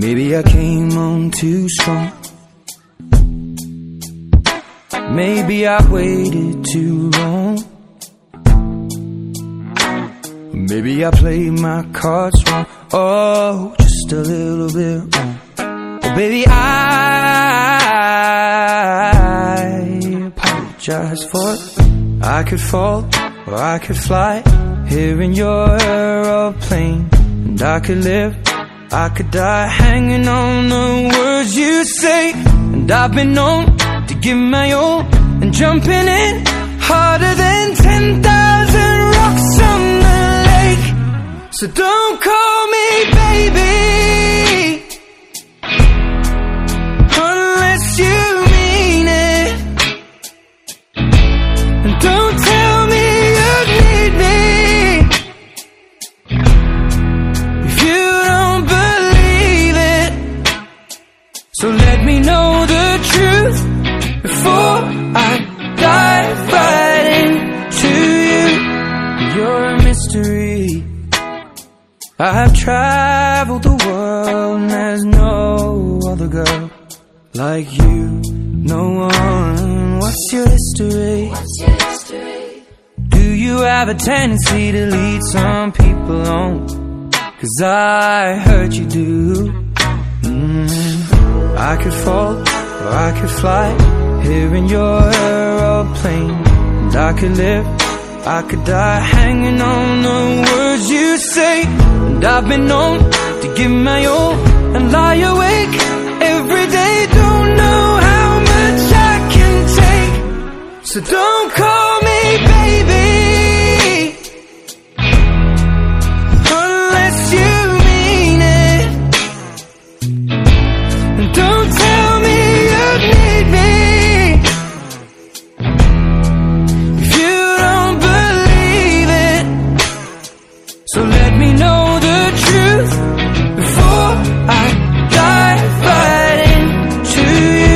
Maybe I came on too strong. Maybe I waited too long. Maybe I played my cards wrong. Oh, just a little bit wrong. Oh, baby, I apologize for it. I could fall or I could fly here in your aeroplane. And I could live, I could die hanging on the words you say. And I've been known to give my all and jumping in harder than 10,000 rocks on the lake. So don't call me baby unless you mean it. And don't tell me you need me if you don't believe it. So let me know the truth before I dive right into you. You're a mystery. I've traveled the world and there's no other girl like you. No one. What's your history? What's your history? Do you have a tendency to lead some people on? 'Cause I heard you do. I could fall or I could fly here in your aeroplane. And I could live, I could die hanging on the words you say. And I've been known to give my all and lie awake every day. Don't know how much I can take. So don't call me baby unless you mean it. And don't tell me you need me if you don't believe it. So let me know the truth before I dive right into you.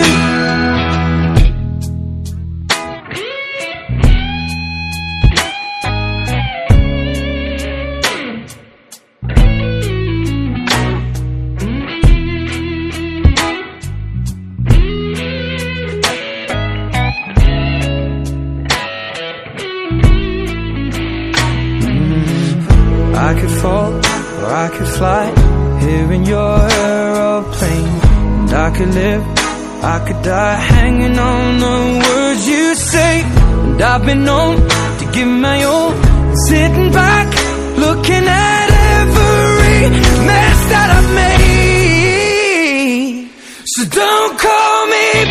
I could fall or I could fly here in your aeroplane. And I could live, I could die hanging on the words you say. And I've been known to give my all, sitting back, looking at every mess that I've made. So don't call me